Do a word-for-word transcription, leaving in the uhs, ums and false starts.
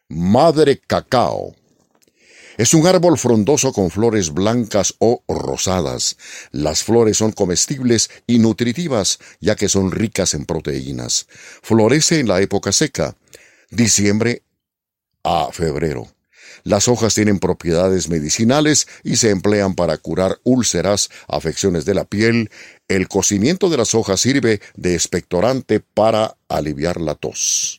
Madre cacao. Es un árbol frondoso con flores blancas o rosadas. Las flores son comestibles y nutritivas, ya que son ricas en proteínas. Florece en la época seca, diciembre a febrero. Las hojas tienen propiedades medicinales y se emplean para curar úlceras, afecciones de la piel. El cocimiento de las hojas sirve de expectorante para aliviar la tos.